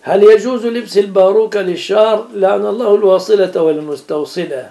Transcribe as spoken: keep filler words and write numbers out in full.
هل يجوز لبس الباروكة للشعر؟ لعن الله الواصلة والمستوصلة.